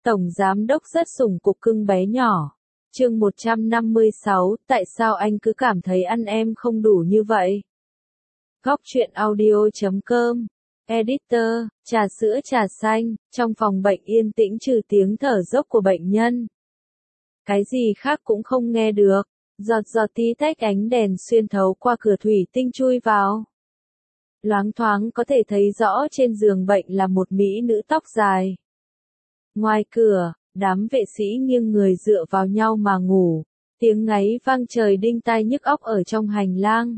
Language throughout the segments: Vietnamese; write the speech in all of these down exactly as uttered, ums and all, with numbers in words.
Tổng giám đốc rất sủng cục cưng bé nhỏ. Chương một trăm năm mươi sáu, tại sao anh cứ cảm thấy ăn em không đủ như vậy? Góc truyện audio chấm com. Editor, trà sữa trà xanh, trong phòng bệnh yên tĩnh trừ tiếng thở dốc của bệnh nhân. Cái gì khác cũng không nghe được, giọt giọt tí tách ánh đèn xuyên thấu qua cửa thủy tinh chui vào. Loáng thoáng có thể thấy rõ trên giường bệnh là một mỹ nữ tóc dài. Ngoài cửa, đám vệ sĩ nghiêng người dựa vào nhau mà ngủ, tiếng ngáy vang trời đinh tai nhức óc ở trong hành lang.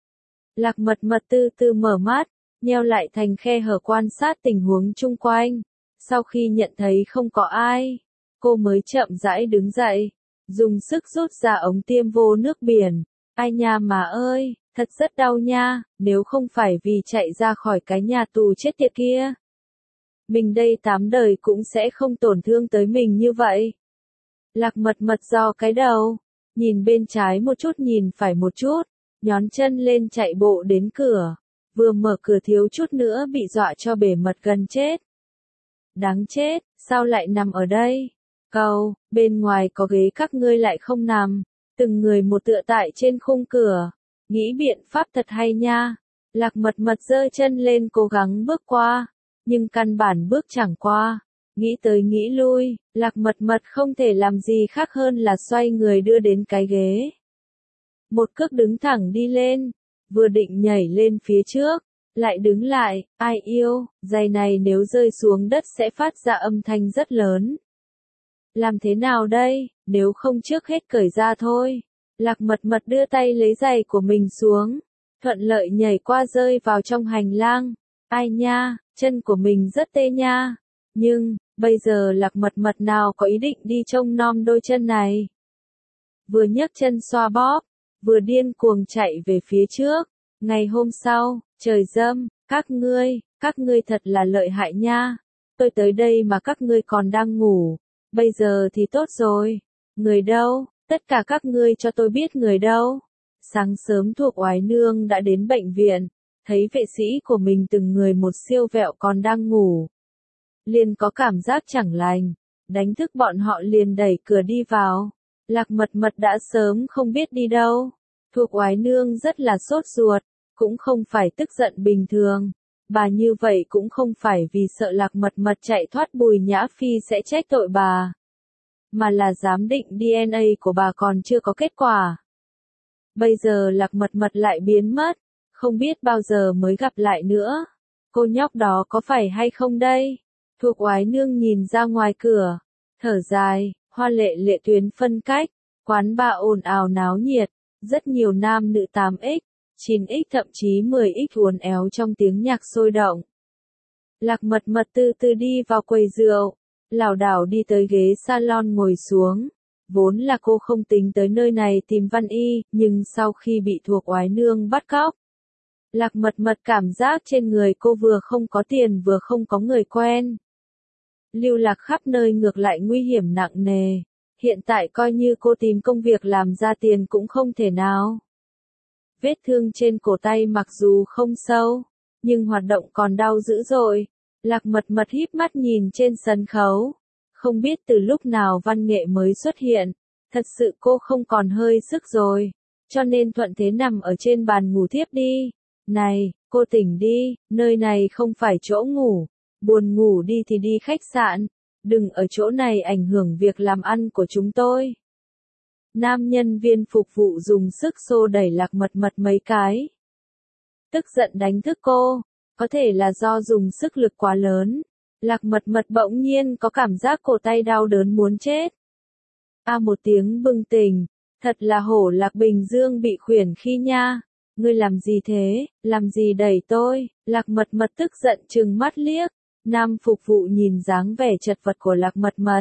Lạc Mật Mật từ từ mở mắt, nheo lại thành khe hở quan sát tình huống chung quanh. Sau khi nhận thấy không có ai, cô mới chậm rãi đứng dậy, dùng sức rút ra ống tiêm vô nước biển. Ai nha mà ơi, thật rất đau nha, nếu không phải vì chạy ra khỏi cái nhà tù chết tiệt kia. Mình đây tám đời cũng sẽ không tổn thương tới mình như vậy. Lạc Mật Mật giơ cái đầu, nhìn bên trái một chút nhìn phải một chút, nhón chân lên chạy bộ đến cửa. Vừa mở cửa thiếu chút nữa bị dọa cho bể mật gần chết. Đáng chết, sao lại nằm ở đây? Cầu, bên ngoài có ghế các ngươi lại không nằm. Từng người một tựa tại trên khung cửa. Nghĩ biện pháp thật hay nha. Lạc Mật Mật giơ chân lên cố gắng bước qua. Nhưng căn bản bước chẳng qua. Nghĩ tới nghĩ lui, Lạc Mật Mật không thể làm gì khác hơn là xoay người đưa đến cái ghế. Một cước đứng thẳng đi lên. Vừa định nhảy lên phía trước, lại đứng lại, ai yêu, giày này nếu rơi xuống đất sẽ phát ra âm thanh rất lớn. Làm thế nào đây, nếu không trước hết cởi ra thôi. Lạc Mật Mật đưa tay lấy giày của mình xuống, thuận lợi nhảy qua rơi vào trong hành lang. Ai nha, chân của mình rất tê nha. Nhưng, bây giờ Lạc Mật Mật nào có ý định đi trông nom đôi chân này. Vừa nhấc chân xoa bóp, vừa điên cuồng chạy về phía trước. Ngày hôm sau, trời dâm, các ngươi, các ngươi thật là lợi hại nha. Tôi tới đây mà các ngươi còn đang ngủ. Bây giờ thì tốt rồi. Người đâu? Tất cả các ngươi cho tôi biết người đâu. Sáng sớm Thuộc Oái Nương đã đến bệnh viện, thấy vệ sĩ của mình từng người một siêu vẹo còn đang ngủ. Liền có cảm giác chẳng lành, đánh thức bọn họ liền đẩy cửa đi vào. Lạc Mật Mật đã sớm không biết đi đâu. Thuộc Oái Nương rất là sốt ruột, cũng không phải tức giận bình thường. Bà như vậy cũng không phải vì sợ Lạc Mật Mật chạy thoát Bùi Nhã Phi sẽ trách tội bà. Mà là giám định đê en a của bà còn chưa có kết quả. Bây giờ Lạc Mật Mật lại biến mất, không biết bao giờ mới gặp lại nữa. Cô nhóc đó có phải hay không đây? Thuộc Oái Nương nhìn ra ngoài cửa, thở dài, hoa lệ lệ tuyến phân cách, quán bar ồn ào náo nhiệt, rất nhiều nam nữ tám x, chín x thậm chí mười x uốn éo trong tiếng nhạc sôi động. Lạc Mật Mật từ từ đi vào quầy rượu, lảo đảo đi tới ghế salon ngồi xuống. Vốn là cô không tính tới nơi này tìm Văn Y, nhưng sau khi bị Thuộc Oái Nương bắt cóc, Lạc Mật Mật cảm giác trên người cô vừa không có tiền vừa không có người quen. Lưu lạc khắp nơi ngược lại nguy hiểm nặng nề. Hiện tại coi như cô tìm công việc làm ra tiền cũng không thể nào. Vết thương trên cổ tay mặc dù không sâu, nhưng hoạt động còn đau dữ dội. Lạc Mật Mật híp mắt nhìn trên sân khấu. Không biết từ lúc nào văn nghệ mới xuất hiện. Thật sự cô không còn hơi sức rồi. Cho nên thuận thế nằm ở trên bàn ngủ thiếp đi. Này, cô tỉnh đi, nơi này không phải chỗ ngủ. Buồn ngủ đi thì đi khách sạn. Đừng ở chỗ này ảnh hưởng việc làm ăn của chúng tôi. Nam nhân viên phục vụ dùng sức xô đẩy Lạc Mật Mật mấy cái. Tức giận đánh thức cô. Có thể là do dùng sức lực quá lớn. Lạc Mật Mật bỗng nhiên có cảm giác cổ tay đau đớn muốn chết. A một tiếng bừng tỉnh. Thật là hổ Lạc Bình Dương bị khuyển khi nha. Ngươi làm gì thế, làm gì đẩy tôi? Lạc Mật Mật tức giận trừng mắt liếc. Nam phục vụ nhìn dáng vẻ chật vật của Lạc Mật Mật.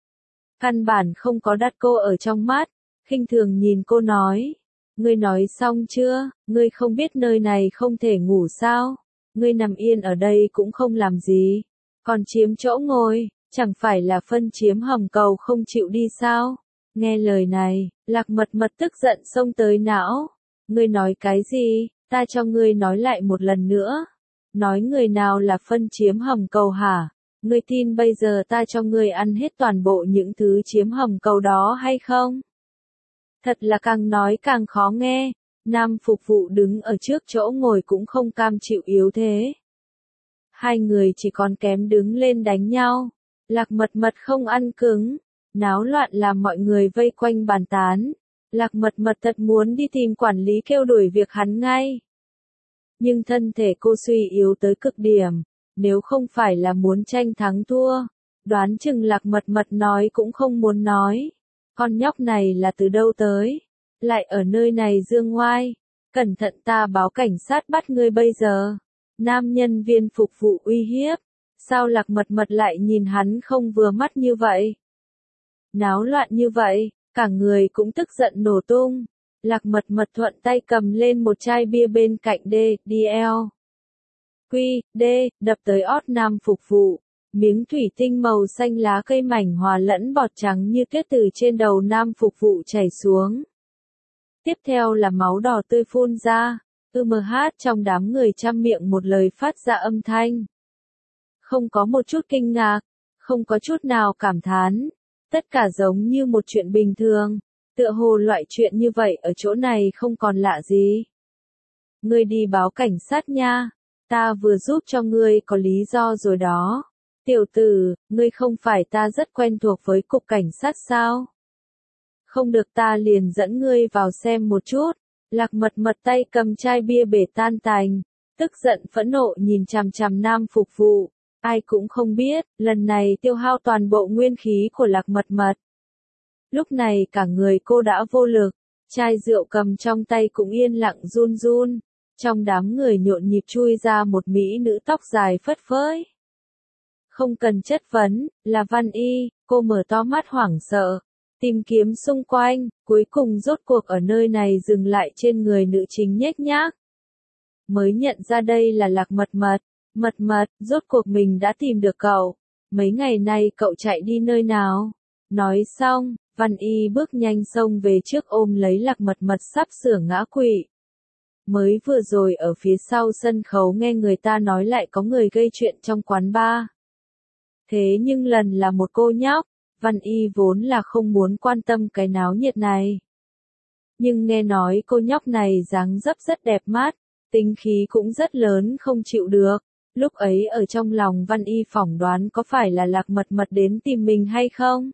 Căn bản không có đặt cô ở trong mắt, khinh thường nhìn cô nói. Ngươi nói xong chưa, ngươi không biết nơi này không thể ngủ sao? Ngươi nằm yên ở đây cũng không làm gì, còn chiếm chỗ ngồi, chẳng phải là phân chiếm hầm cầu không chịu đi sao? Nghe lời này, Lạc Mật Mật tức giận xông tới não. Ngươi nói cái gì, ta cho ngươi nói lại một lần nữa. Nói người nào là phân chiếm hầm cầu hả? Ngươi tin bây giờ ta cho ngươi ăn hết toàn bộ những thứ chiếm hầm cầu đó hay không? Thật là càng nói càng khó nghe, nam phục vụ đứng ở trước chỗ ngồi cũng không cam chịu yếu thế. Hai người chỉ còn kém đứng lên đánh nhau, Lạc Mật Mật không ăn cứng, náo loạn làm mọi người vây quanh bàn tán. Lạc Mật Mật thật muốn đi tìm quản lý kêu đuổi việc hắn ngay. Nhưng thân thể cô suy yếu tới cực điểm, nếu không phải là muốn tranh thắng thua, đoán chừng Lạc Mật Mật nói cũng không muốn nói. Con nhóc này là từ đâu tới? Lại ở nơi này dương ngoai. Cẩn thận ta báo cảnh sát bắt ngươi bây giờ. Nam nhân viên phục vụ uy hiếp. Sao Lạc Mật Mật lại nhìn hắn không vừa mắt như vậy? Náo loạn như vậy, cả người cũng tức giận nổ tung. Lạc Mật Mật thuận tay cầm lên một chai bia bên cạnh D, DL. Quy, D, đập tới ót nam phục vụ. Miếng thủy tinh màu xanh lá cây mảnh hòa lẫn bọt trắng như tuyết từ trên đầu nam phục vụ chảy xuống. Tiếp theo là máu đỏ tươi phun ra, ư mờ hát trong đám người trăm miệng một lời phát ra âm thanh. Không có một chút kinh ngạc, không có chút nào cảm thán, tất cả giống như một chuyện bình thường, tựa hồ loại chuyện như vậy ở chỗ này không còn lạ gì. Ngươi đi báo cảnh sát nha, ta vừa giúp cho ngươi có lý do rồi đó. Tiểu tử, ngươi không phải ta rất quen thuộc với cục cảnh sát sao? Không được ta liền dẫn ngươi vào xem một chút. Lạc Mật Mật tay cầm chai bia bể tan tành, tức giận phẫn nộ nhìn chằm chằm nam phục vụ. Ai cũng không biết, lần này tiêu hao toàn bộ nguyên khí của Lạc Mật Mật. Lúc này cả người cô đã vô lực, chai rượu cầm trong tay cũng yên lặng run run. Trong đám người nhộn nhịp chui ra một mỹ nữ tóc dài phất phới. Không cần chất vấn, là Văn Y, cô mở to mắt hoảng sợ, tìm kiếm xung quanh, cuối cùng rốt cuộc ở nơi này dừng lại trên người nữ chính nhếch nhác. Mới nhận ra đây là Lạc Mật Mật, Mật Mật, rốt cuộc mình đã tìm được cậu, mấy ngày nay cậu chạy đi nơi nào? Nói xong, Văn Y bước nhanh xông về trước ôm lấy Lạc Mật Mật sắp sửa ngã quỵ. Mới vừa rồi ở phía sau sân khấu nghe người ta nói lại có người gây chuyện trong quán bar. Thế nhưng lần là một cô nhóc, Văn Y vốn là không muốn quan tâm cái náo nhiệt này. Nhưng nghe nói cô nhóc này dáng dấp rất đẹp mắt, tính khí cũng rất lớn không chịu được. Lúc ấy ở trong lòng Văn Y phỏng đoán có phải là Lạc Mật Mật đến tìm mình hay không?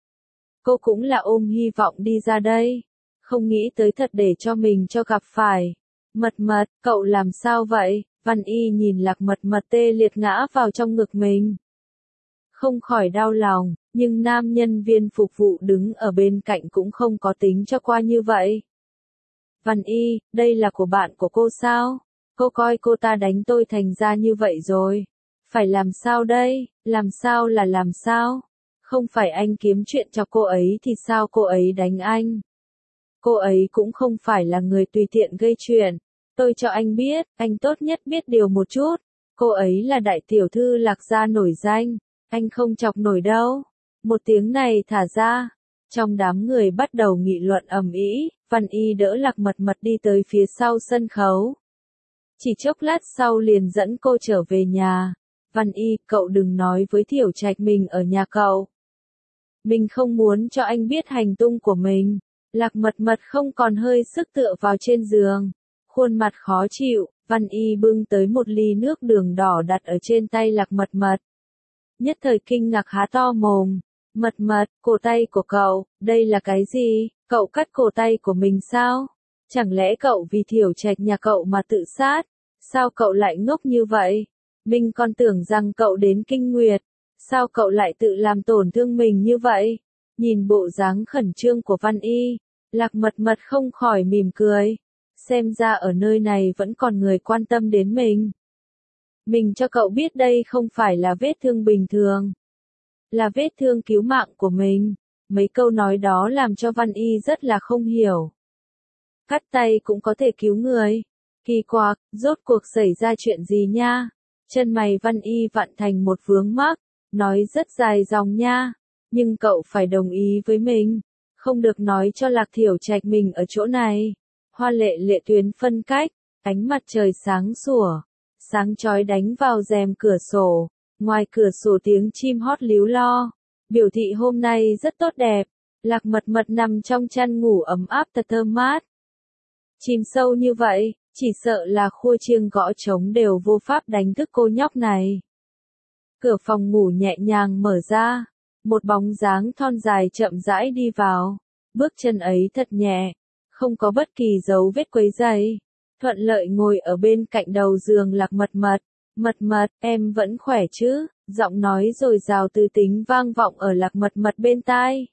Cô cũng là ôm hy vọng đi ra đây. Không nghĩ tới thật để cho mình cho gặp phải. Mật Mật, cậu làm sao vậy? Văn Y nhìn Lạc Mật Mật tê liệt ngã vào trong ngực mình. Không khỏi đau lòng, nhưng nam nhân viên phục vụ đứng ở bên cạnh cũng không có tính cho qua như vậy. Văn Y, đây là của bạn của cô sao? Cô coi cô ta đánh tôi thành ra như vậy rồi. Phải làm sao đây? Làm sao là làm sao? Không phải anh kiếm chuyện cho cô ấy thì sao cô ấy đánh anh? Cô ấy cũng không phải là người tùy tiện gây chuyện. Tôi cho anh biết, anh tốt nhất biết điều một chút. Cô ấy là đại tiểu thư Lạc gia nổi danh. Anh không chọc nổi đâu. Một tiếng này thả ra. Trong đám người bắt đầu nghị luận ầm ĩ, Văn Y đỡ Lạc Mật Mật đi tới phía sau sân khấu. Chỉ chốc lát sau liền dẫn cô trở về nhà. Văn Y, cậu đừng nói với Thiểu Trạch mình ở nhà cậu. Mình không muốn cho anh biết hành tung của mình. Lạc Mật Mật không còn hơi sức tựa vào trên giường. Khuôn mặt khó chịu, Văn Y bưng tới một ly nước đường đỏ đặt ở trên tay Lạc Mật Mật. Nhất thời kinh ngạc há to mồm. Mật Mật, cổ tay của cậu, đây là cái gì? Cậu cắt cổ tay của mình sao? Chẳng lẽ cậu vì Thiểu Trạch nhà cậu mà tự sát? Sao cậu lại ngốc như vậy? Mình còn tưởng rằng cậu đến kinh nguyệt. Sao cậu lại tự làm tổn thương mình như vậy? Nhìn bộ dáng khẩn trương của Văn Y, Lạc Mật Mật không khỏi mỉm cười. Xem ra ở nơi này vẫn còn người quan tâm đến mình. Mình cho cậu biết đây không phải là vết thương bình thường. Là vết thương cứu mạng của mình. Mấy câu nói đó làm cho Văn Y rất là không hiểu. Cắt tay cũng có thể cứu người. Kỳ quặc, rốt cuộc xảy ra chuyện gì nha? Chân mày Văn Y vặn thành một vướng mắc, nói rất dài dòng nha. Nhưng cậu phải đồng ý với mình. Không được nói cho Lạc Thiểu Trạch mình ở chỗ này. Hoa lệ lệ tuyến phân cách, ánh mặt trời sáng sủa, sáng chói đánh vào rèm cửa sổ, Ngoài cửa sổ tiếng chim hót líu lo, biểu thị hôm nay rất tốt đẹp. Lạc Mật Mật nằm trong chăn ngủ ấm áp thật thơm mát. Chìm sâu như vậy, chỉ sợ là khua chiêng gõ trống đều vô pháp đánh thức cô nhóc này. Cửa phòng ngủ nhẹ nhàng mở ra, một bóng dáng thon dài chậm rãi đi vào, bước chân ấy thật nhẹ, không có bất kỳ dấu vết quấy rầy, thuận lợi ngồi ở bên cạnh đầu giường Lạc Mật Mật. Mật Mật, em vẫn khỏe chứ? Giọng nói dồi dào tư tính vang vọng ở Lạc Mật Mật bên tai.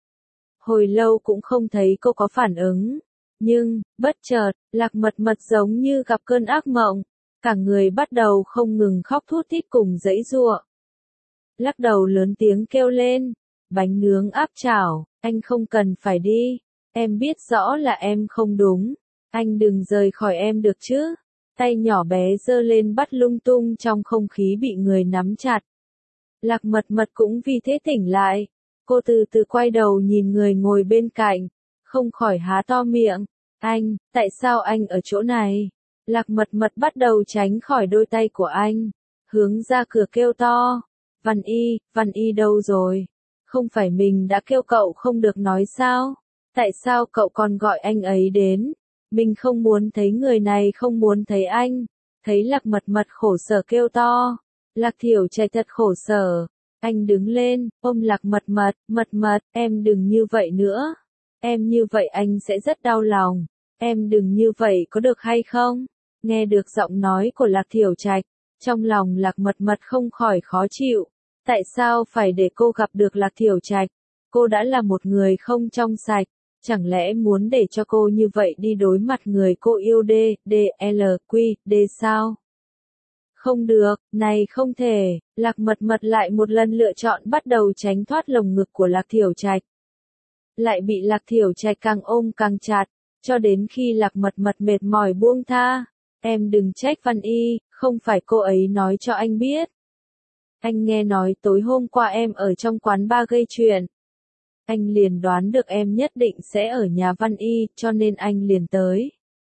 Hồi lâu cũng không thấy cô có phản ứng, nhưng, bất chợt, Lạc Mật Mật giống như gặp cơn ác mộng, cả người bắt đầu không ngừng khóc thút thít cùng giãy giụa. Lắc đầu lớn tiếng kêu lên, bánh nướng áp chảo, anh không cần phải đi, em biết rõ là em không đúng, anh đừng rời khỏi em được chứ. Tay nhỏ bé giơ lên bắt lung tung trong không khí bị người nắm chặt. Lạc Mật Mật cũng vì thế tỉnh lại, cô từ từ quay đầu nhìn người ngồi bên cạnh, không khỏi há to miệng, anh, tại sao anh ở chỗ này? Lạc Mật Mật bắt đầu tránh khỏi đôi tay của anh, hướng ra cửa kêu to, Văn Y, Văn Y đâu rồi? Không phải mình đã kêu cậu không được nói sao? Tại sao cậu còn gọi anh ấy đến? Mình không muốn thấy người này, không muốn thấy anh. Thấy Lạc Mật Mật khổ sở kêu to. Lạc Thiểu Trạch thật khổ sở. Anh đứng lên, ôm Lạc Mật Mật, Mật Mật, em đừng như vậy nữa. Em như vậy anh sẽ rất đau lòng. Em đừng như vậy có được hay không? Nghe được giọng nói của Lạc Thiểu Trạch, trong lòng Lạc Mật Mật không khỏi khó chịu. Tại sao phải để cô gặp được Lạc Thiểu Trạch? Cô đã là một người không trong sạch. Chẳng lẽ muốn để cho cô như vậy đi đối mặt người cô yêu D, D, L, Q, D sao? Không được, này không thể, Lạc Mật Mật lại một lần lựa chọn bắt đầu tránh thoát lồng ngực của Lạc Thiểu Trạch. Lại bị Lạc Thiểu Trạch càng ôm càng chặt, cho đến khi Lạc Mật Mật mệt mỏi buông tha. Em đừng trách Văn Y, không phải cô ấy nói cho anh biết. Anh nghe nói tối hôm qua em ở trong quán bar gây chuyện. Anh liền đoán được em nhất định sẽ ở nhà Văn Y, cho nên anh liền tới.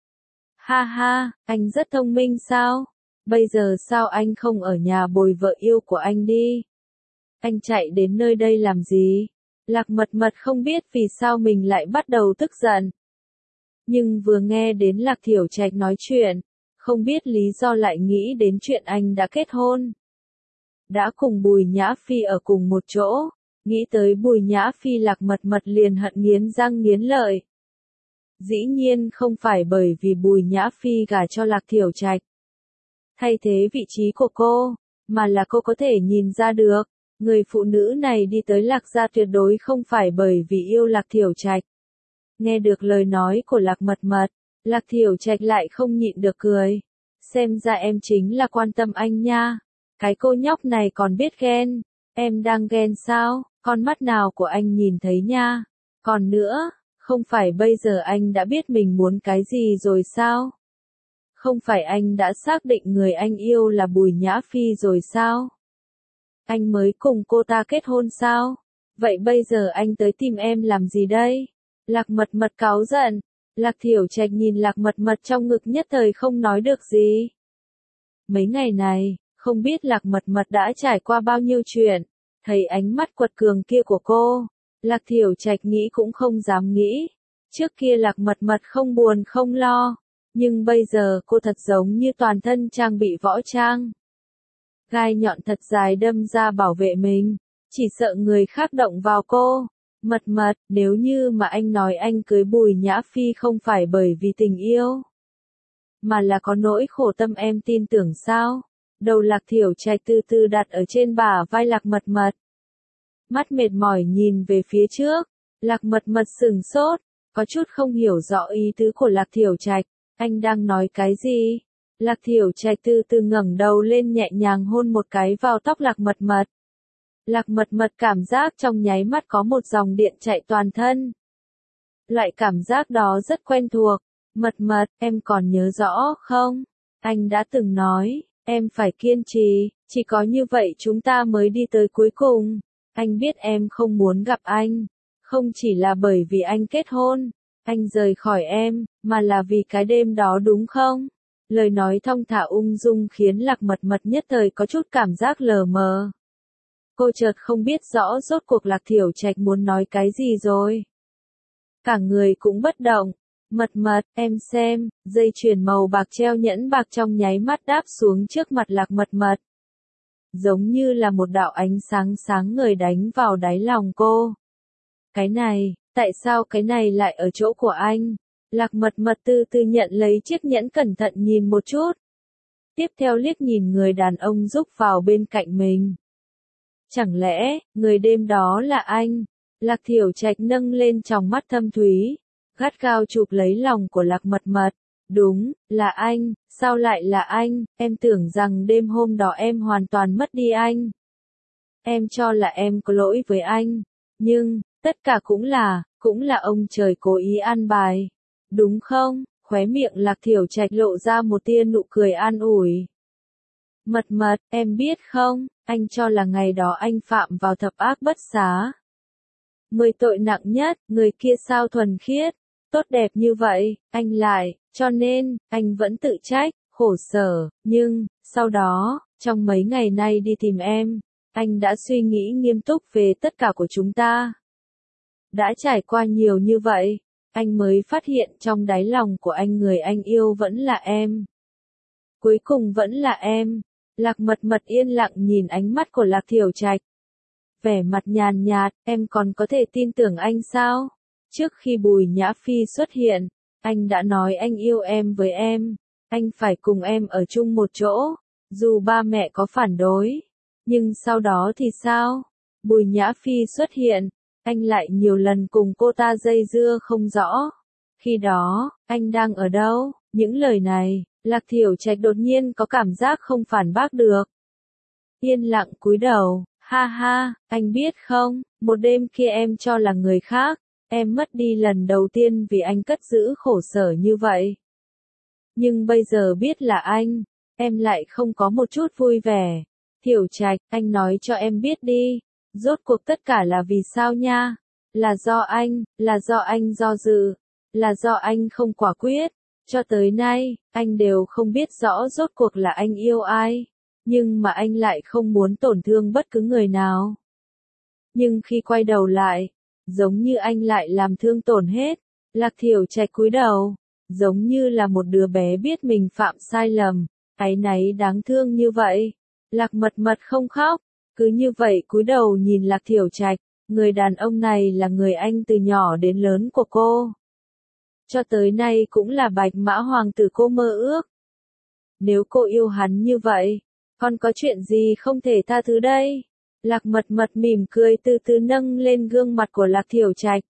Ha ha, anh rất thông minh sao? Bây giờ sao anh không ở nhà bồi vợ yêu của anh đi? Anh chạy đến nơi đây làm gì? Lạc Mật Mật không biết vì sao mình lại bắt đầu tức giận. Nhưng vừa nghe đến Lạc Thiểu Trạch nói chuyện, không biết lý do lại nghĩ đến chuyện anh đã kết hôn. Đã cùng Bùi Nhã Phi ở cùng một chỗ. Nghĩ tới Bùi Nhã Phi Lạc Mật Mật liền hận nghiến răng nghiến lợi. Dĩ nhiên không phải bởi vì Bùi Nhã Phi gả cho Lạc Thiểu Trạch. Thay thế vị trí của cô, mà là cô có thể nhìn ra được, người phụ nữ này đi tới Lạc gia tuyệt đối không phải bởi vì yêu Lạc Thiểu Trạch. Nghe được lời nói của Lạc Mật Mật, Lạc Thiểu Trạch lại không nhịn được cười. Xem ra em chính là quan tâm anh nha. Cái cô nhóc này còn biết ghen. Em đang ghen sao? Con mắt nào của anh nhìn thấy nha. Còn nữa, không phải bây giờ anh đã biết mình muốn cái gì rồi sao? Không phải anh đã xác định người anh yêu là Bùi Nhã Phi rồi sao? Anh mới cùng cô ta kết hôn sao? Vậy bây giờ anh tới tìm em làm gì đây? Lạc Mật Mật cáu giận. Lạc Thiểu Trạch nhìn Lạc Mật Mật trong ngực nhất thời không nói được gì. Mấy ngày này, không biết Lạc Mật Mật đã trải qua bao nhiêu chuyện. Thấy ánh mắt quật cường kia của cô, Lạc Thiểu Trạch nghĩ cũng không dám nghĩ. Trước kia Lạc Mật Mật không buồn không lo, nhưng bây giờ cô thật giống như toàn thân trang bị võ trang. Gai nhọn thật dài đâm ra bảo vệ mình, chỉ sợ người khác động vào cô. Mật Mật, nếu như mà anh nói anh cưới Bùi Nhã Phi không phải bởi vì tình yêu, mà là có nỗi khổ tâm, em tin tưởng sao? Đầu Lạc Thiểu Trạch từ từ đặt ở trên bả vai Lạc Mật Mật. Mắt mệt mỏi nhìn về phía trước, Lạc Mật Mật sửng sốt, có chút không hiểu rõ ý tứ của Lạc Thiểu Trạch, anh đang nói cái gì? Lạc Thiểu Trạch từ từ ngẩng đầu lên nhẹ nhàng hôn một cái vào tóc Lạc Mật Mật. Lạc Mật Mật cảm giác trong nháy mắt có một dòng điện chạy toàn thân. Loại cảm giác đó rất quen thuộc. Mật Mật, em còn nhớ rõ không? Anh đã từng nói, em phải kiên trì, chỉ có như vậy chúng ta mới đi tới cuối cùng. Anh biết em không muốn gặp anh, không chỉ là bởi vì anh kết hôn, anh rời khỏi em, mà là vì cái đêm đó đúng không? Lời nói thong thả ung dung khiến Lạc Mật Mật nhất thời có chút cảm giác lờ mờ. Cô chợt không biết rõ rốt cuộc Lạc Thiểu Trạch muốn nói cái gì rồi. Cả người cũng bất động. Mật Mật, em xem, dây chuyền màu bạc treo nhẫn bạc trong nháy mắt đáp xuống trước mặt Lạc Mật Mật. Giống như là một đạo ánh sáng sáng ngời đánh vào đáy lòng cô. Cái này, tại sao cái này lại ở chỗ của anh? Lạc Mật Mật từ từ nhận lấy chiếc nhẫn cẩn thận nhìn một chút. Tiếp theo liếc nhìn người đàn ông rúc vào bên cạnh mình. Chẳng lẽ, người đêm đó là anh? Lạc Thiểu Trạch nâng lên tròng mắt thâm thúy, gắt gao chụp lấy lòng của Lạc Mật Mật. Đúng, là anh, sao lại là anh, em tưởng rằng đêm hôm đó em hoàn toàn mất đi anh. Em cho là em có lỗi với anh, nhưng, tất cả cũng là, cũng là ông trời cố ý an bài. Đúng không? Khóe miệng Lạc Thiểu Trạch lộ ra một tia nụ cười an ủi. Mật Mật, em biết không, anh cho là ngày đó anh phạm vào thập ác bất xá. Mười tội nặng nhất, người kia sao thuần khiết, tốt đẹp như vậy, anh lại, cho nên, anh vẫn tự trách, khổ sở, nhưng, sau đó, trong mấy ngày nay đi tìm em, anh đã suy nghĩ nghiêm túc về tất cả của chúng ta. Đã trải qua nhiều như vậy, anh mới phát hiện trong đáy lòng của anh người anh yêu vẫn là em. Cuối cùng vẫn là em. Lạc Mật Mật yên lặng nhìn ánh mắt của Lạc Thiểu Trạch. Vẻ mặt nhàn nhạt, em còn có thể tin tưởng anh sao? Trước khi Bùi Nhã Phi xuất hiện, anh đã nói anh yêu em với em. Anh phải cùng em ở chung một chỗ, dù ba mẹ có phản đối. Nhưng sau đó thì sao? Bùi Nhã Phi xuất hiện, anh lại nhiều lần cùng cô ta dây dưa không rõ. Khi đó, anh đang ở đâu? Những lời này, Lạc Thiểu Trạch đột nhiên có cảm giác không phản bác được. Yên lặng cúi đầu, ha ha, anh biết không, một đêm kia em cho là người khác, em mất đi lần đầu tiên vì anh cất giữ khổ sở như vậy. Nhưng bây giờ biết là anh, em lại không có một chút vui vẻ. Thiểu Trạch, anh nói cho em biết đi, rốt cuộc tất cả là vì sao nha? Là do anh, là do anh do dự, là do anh không quả quyết. Cho tới nay, anh đều không biết rõ rốt cuộc là anh yêu ai, nhưng mà anh lại không muốn tổn thương bất cứ người nào. Nhưng khi quay đầu lại, giống như anh lại làm thương tổn hết. Lạc Thiểu Trạch cúi đầu, giống như là một đứa bé biết mình phạm sai lầm, áy náy đáng thương như vậy. Lạc Mật Mật không khóc, cứ như vậy cúi đầu nhìn Lạc Thiểu Trạch, người đàn ông này là người anh từ nhỏ đến lớn của cô. Cho tới nay cũng là bạch mã hoàng tử cô mơ ước. Nếu cô yêu hắn như vậy, còn có chuyện gì không thể tha thứ đây? Lạc Mật Mật mỉm cười từ từ nâng lên gương mặt của Lạc Thiểu Trạch.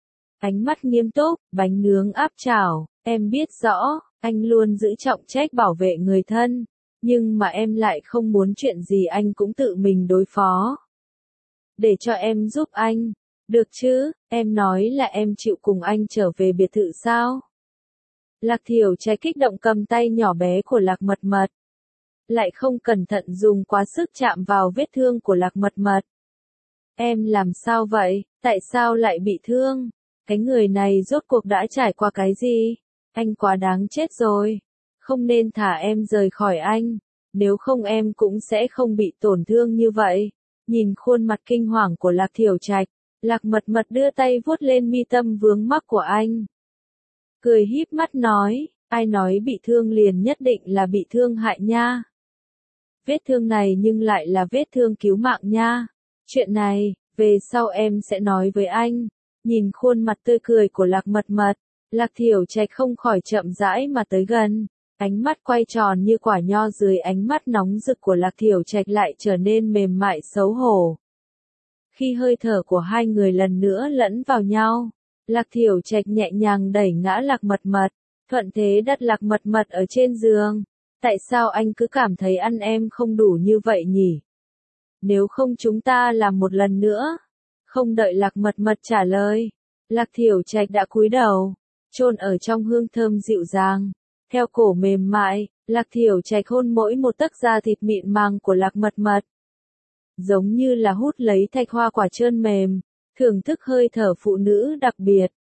Ánh mắt nghiêm túc, bánh nướng áp chảo, em biết rõ, anh luôn giữ trọng trách bảo vệ người thân, nhưng mà em lại không muốn chuyện gì anh cũng tự mình đối phó. Để cho em giúp anh. Được chứ, em nói là em chịu cùng anh trở về biệt thự sao? Lạc Thiểu Trạch kích động cầm tay nhỏ bé của Lạc Mật Mật. Lại không cẩn thận dùng quá sức chạm vào vết thương của Lạc Mật Mật. Em làm sao vậy, tại sao lại bị thương? Cái người này rốt cuộc đã trải qua cái gì? Anh quá đáng chết rồi. Không nên thả em rời khỏi anh, nếu không em cũng sẽ không bị tổn thương như vậy. Nhìn khuôn mặt kinh hoàng của Lạc Thiểu Trạch, Lạc Mật Mật đưa tay vuốt lên mi tâm vướng mắc của anh. Cười híp mắt nói, ai nói bị thương liền nhất định là bị thương hại nha. Vết thương này nhưng lại là vết thương cứu mạng nha. Chuyện này, về sau em sẽ nói với anh. Nhìn khuôn mặt tươi cười của Lạc Mật Mật, Lạc Thiểu Trạch không khỏi chậm rãi mà tới gần. Ánh mắt quay tròn như quả nho dưới ánh mắt nóng rực của Lạc Thiểu Trạch lại trở nên mềm mại xấu hổ. Khi hơi thở của hai người lần nữa lẫn vào nhau, Lạc Thiểu Trạch nhẹ nhàng đẩy ngã Lạc Mật Mật, thuận thế đặt Lạc Mật Mật ở trên giường. Tại sao anh cứ cảm thấy ăn em không đủ như vậy nhỉ? Nếu không chúng ta làm một lần nữa. Không đợi Lạc Mật Mật trả lời, Lạc Thiểu Trạch đã cúi đầu, chôn ở trong hương thơm dịu dàng. Theo cổ mềm mại, Lạc Thiểu Trạch hôn mỗi một tấc da thịt mịn màng của Lạc Mật Mật. Giống như là hút lấy thạch hoa quả trơn mềm, thưởng thức hơi thở phụ nữ đặc biệt.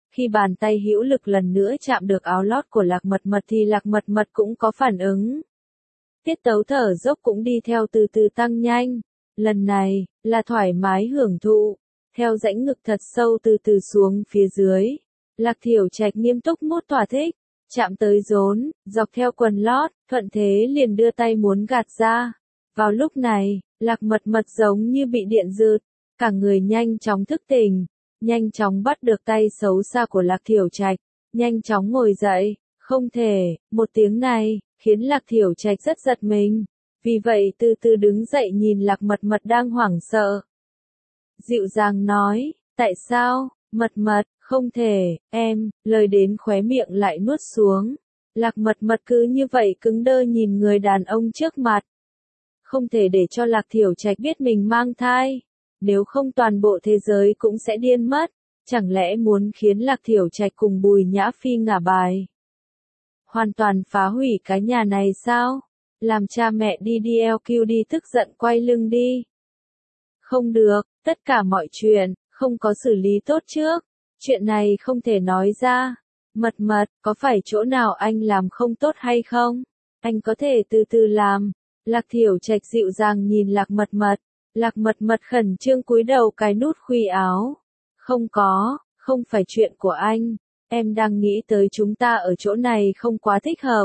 Khi bàn tay hữu lực lần nữa chạm được áo lót của Lạc Mật Mật thì Lạc Mật Mật cũng có phản ứng. Tiết tấu thở dốc cũng đi theo từ từ tăng nhanh. Lần này, là thoải mái hưởng thụ. Theo rãnh ngực thật sâu từ từ xuống phía dưới. Lạc Thiểu Trạch nghiêm túc mút thỏa thích. Chạm tới rốn, dọc theo quần lót, thuận thế liền đưa tay muốn gạt ra. Vào lúc này, Lạc Mật Mật giống như bị điện giật. Cả người nhanh chóng thức tỉnh. Nhanh chóng bắt được tay xấu xa của Lạc Thiểu Trạch. Nhanh chóng ngồi dậy. Không thể, một tiếng này, khiến Lạc Thiểu Trạch rất giật mình. Vì vậy từ từ đứng dậy nhìn Lạc Mật Mật đang hoảng sợ. Dịu dàng nói, tại sao, Mật Mật, không thể, em, lời đến khóe miệng lại nuốt xuống. Lạc Mật Mật cứ như vậy cứng đơ nhìn người đàn ông trước mặt. Không thể để cho Lạc Thiểu Trạch biết mình mang thai. Nếu không toàn bộ thế giới cũng sẽ điên mất. Chẳng lẽ muốn khiến Lạc Thiểu Trạch cùng Bùi Nhã Phi ngả bài? Hoàn toàn phá hủy cái nhà này sao? Làm cha mẹ đi đi eo kiu đi tức giận quay lưng đi. Không được, tất cả mọi chuyện, không có xử lý tốt trước. Chuyện này không thể nói ra. Mật Mật, có phải chỗ nào anh làm không tốt hay không? Anh có thể từ từ làm. Lạc Thiểu Trạch dịu dàng nhìn Lạc Mật Mật. Lạc Mật Mật khẩn trương cúi đầu cài nút khuy áo. Không có, không phải chuyện của anh. Em đang nghĩ tới chúng ta ở chỗ này không quá thích hợp.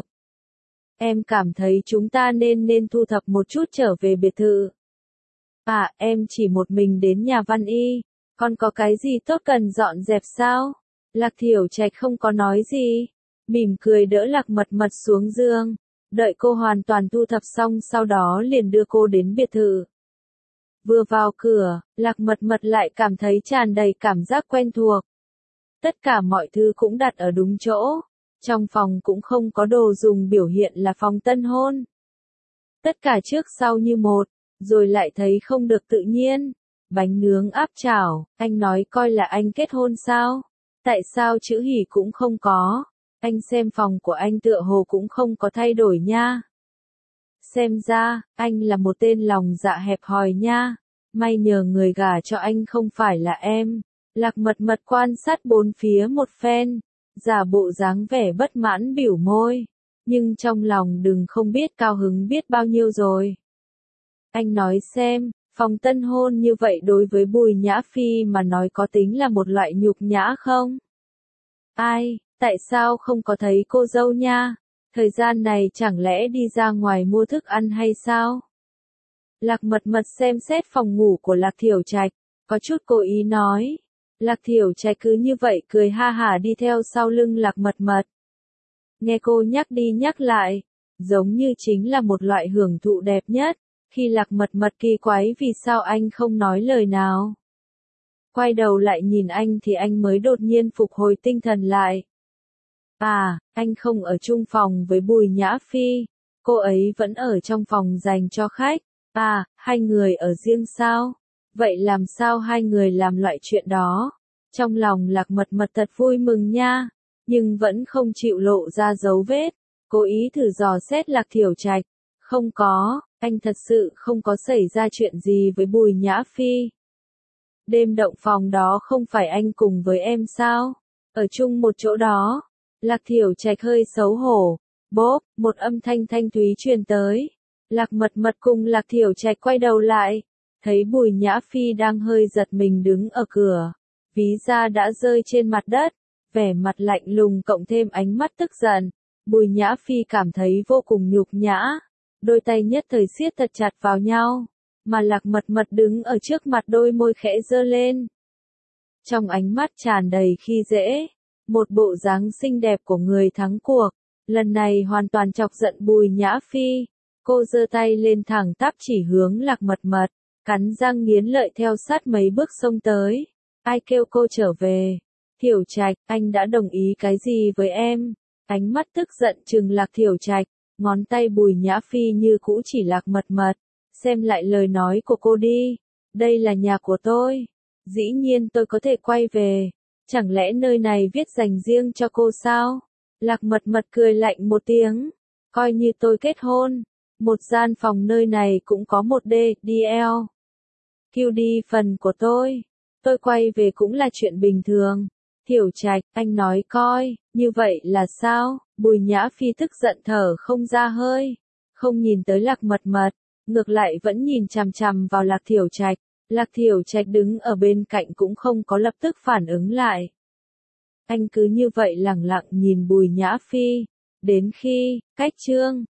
Em cảm thấy chúng ta nên nên thu thập một chút trở về biệt thự. À, em chỉ một mình đến nhà Văn Y. Còn có cái gì tốt cần dọn dẹp sao? Lạc Thiểu Trạch không có nói gì. Mỉm cười đỡ Lạc Mật Mật xuống giường. Đợi cô hoàn toàn thu thập xong sau đó liền đưa cô đến biệt thự. Vừa vào cửa, Lạc Mật Mật lại cảm thấy tràn đầy cảm giác quen thuộc. Tất cả mọi thứ cũng đặt ở đúng chỗ. Trong phòng cũng không có đồ dùng biểu hiện là phòng tân hôn. Tất cả trước sau như một, rồi lại thấy không được tự nhiên. Bánh nướng áp chảo, anh nói coi là anh kết hôn sao? Tại sao chữ hỉ cũng không có? Anh xem phòng của anh tựa hồ cũng không có thay đổi nha. Xem ra, anh là một tên lòng dạ hẹp hòi nha. May nhờ người gả cho anh không phải là em. Lạc Mật Mật quan sát bốn phía một phen, giả bộ dáng vẻ bất mãn biểu môi, nhưng trong lòng đừng không biết cao hứng biết bao nhiêu rồi. Anh nói xem, phòng tân hôn như vậy đối với Bùi Nhã Phi mà nói có tính là một loại nhục nhã không? Ai, tại sao không có thấy cô dâu nha? Thời gian này chẳng lẽ đi ra ngoài mua thức ăn hay sao? Lạc Mật Mật xem xét phòng ngủ của Lạc Thiểu Trạch, có chút cố ý nói. Lạc Thiểu Trạch cứ như vậy cười ha hả đi theo sau lưng Lạc Mật Mật. Nghe cô nhắc đi nhắc lại, giống như chính là một loại hưởng thụ đẹp nhất, khi Lạc Mật Mật kỳ quái vì sao anh không nói lời nào. Quay đầu lại nhìn anh thì anh mới đột nhiên phục hồi tinh thần lại. À, anh không ở chung phòng với Bùi Nhã Phi, cô ấy vẫn ở trong phòng dành cho khách. À, hai người ở riêng sao? Vậy làm sao hai người làm loại chuyện đó? Trong lòng Lạc Mật Mật thật vui mừng nha, nhưng vẫn không chịu lộ ra dấu vết. Cố ý thử dò xét Lạc Thiểu Trạch. Không có, anh thật sự không có xảy ra chuyện gì với Bùi Nhã Phi. Đêm động phòng đó không phải anh cùng với em sao? Ở chung một chỗ đó. Lạc Thiểu Trạch hơi xấu hổ. Bốp, một âm thanh thanh thúy truyền tới. Lạc Mật Mật cùng Lạc Thiểu Trạch quay đầu lại. Thấy Bùi Nhã Phi đang hơi giật mình đứng ở cửa. Ví da đã rơi trên mặt đất. Vẻ mặt lạnh lùng cộng thêm ánh mắt tức giận. Bùi Nhã Phi cảm thấy vô cùng nhục nhã. Đôi tay nhất thời siết thật chặt vào nhau. Mà Lạc Mật Mật đứng ở trước mặt đôi môi khẽ giơ lên. Trong ánh mắt tràn đầy khi dễ. Một bộ dáng xinh đẹp của người thắng cuộc. Lần này hoàn toàn chọc giận Bùi Nhã Phi. Cô giơ tay lên thẳng tắp chỉ hướng Lạc Mật Mật. Cắn răng nghiến lợi theo sát mấy bước xông tới. Ai kêu cô trở về? Thiểu Trạch, anh đã đồng ý cái gì với em? Ánh mắt tức giận trừng Lạc Thiểu Trạch. Ngón tay Bùi Nhã Phi như cũ chỉ Lạc Mật Mật. Xem lại lời nói của cô đi. Đây là nhà của tôi. Dĩ nhiên tôi có thể quay về. Chẳng lẽ nơi này viết dành riêng cho cô sao? Lạc Mật Mật cười lạnh một tiếng. Coi như tôi kết hôn. Một gian phòng nơi này cũng có một D, đê lờ. quy đê phần của tôi. Tôi quay về cũng là chuyện bình thường. Tiểu Trạch, anh nói coi, như vậy là sao? Bùi Nhã Phi tức giận thở không ra hơi, không nhìn tới Lạc Mật Mật, ngược lại vẫn nhìn chằm chằm vào Lạc Tiểu Trạch. Lạc Tiểu Trạch đứng ở bên cạnh cũng không có lập tức phản ứng lại. Anh cứ như vậy lẳng lặng nhìn Bùi Nhã Phi, đến khi, cách chương